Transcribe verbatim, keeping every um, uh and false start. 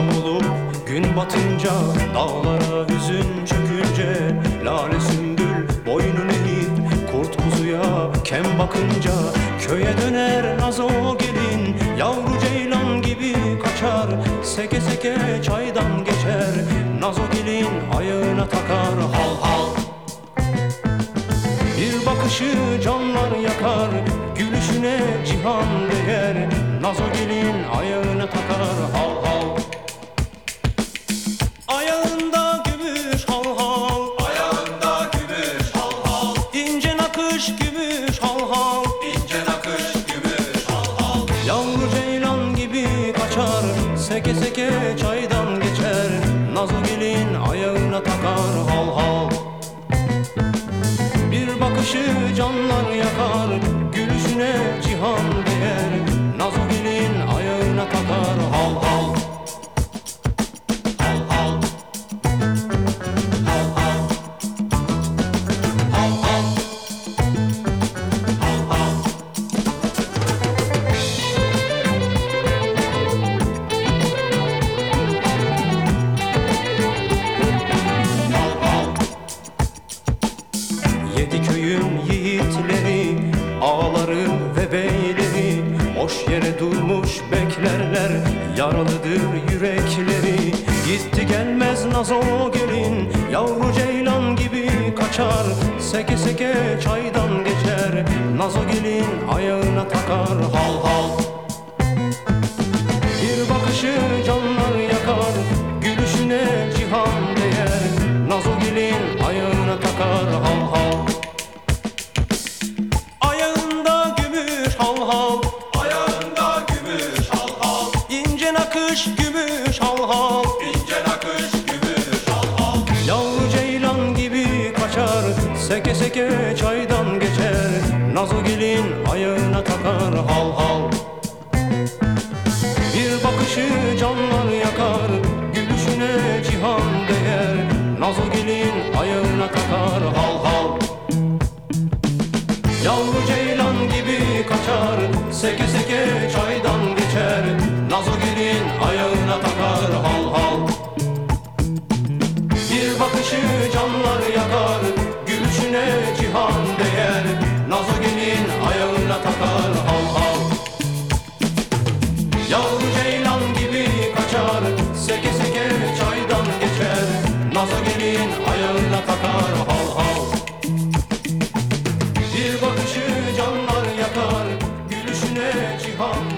akşam olup gün batınca, dağlara hüzün çökünce, lale sümbül boynunu eğip kurt kuzuya kem bakınca, köye döner nazo gelin, yavru ceylan gibi kaçar, seke seke çaydan geçer, nazo gelin ayağına takar hal hal. Bir bakışı canlar yakar, gülüşüne cihan değer, nazo gelin ayağına takar hal hal. Ayağında gümüş hal hal, Ayağında gümüş hal hal, ince nakış gümüş hal hal, ince nakış gümüş hal hal. Yavru ceylan gibi kaçar, seke seke çaydan geçer, nazo gelin ayağına takar hal hal. Bir bakışı canlar yakar, gülüşüne cihan değer, nazo gelin ayağına takar hal hal. Hal hal, hal hal, hal hal, hal hal. Yedi köyün yiğitleri, ağaları ve beyleri, boş yere durmuş beklerler, yaralıdır yürekleri. Gitti gelmez nazo gelin, yavru ceylan gibi kaçar, seke seke çaydan geçer, nazo gelin ayağına takar hal hal. Bir bakışı canlar yakar, gülüşüne cihan değer, nazo gelin ayağına takar hal hal. ayağında gümüş hal hal, Ayağında gümüş hal hal, ince nakış gümüş hal hal, ince nakış gümüş hal hal. Yavru ceylan gibi kaçar, seke seke çaydan geçer, nazo gelin ayağına takar hal hal. Bir bakışı canlar yakar, gülüşüne cihan değer, nazo gelin ayağına takar hal hal. Yavru ceylan gibi kaçar, seke seke çaydan geçer, nazo gelin ayağına takar hal hal. Bir bakışı canlar yakar, gülüşüne cihan değer, nazo gelin ayağına takar hal hal. Yavru ceylan gibi kaçar, seke seke çaydan geçer, nazo gelin ayağına takar hal hal. Bir bakışı canlar yakar, gülüşüne cihan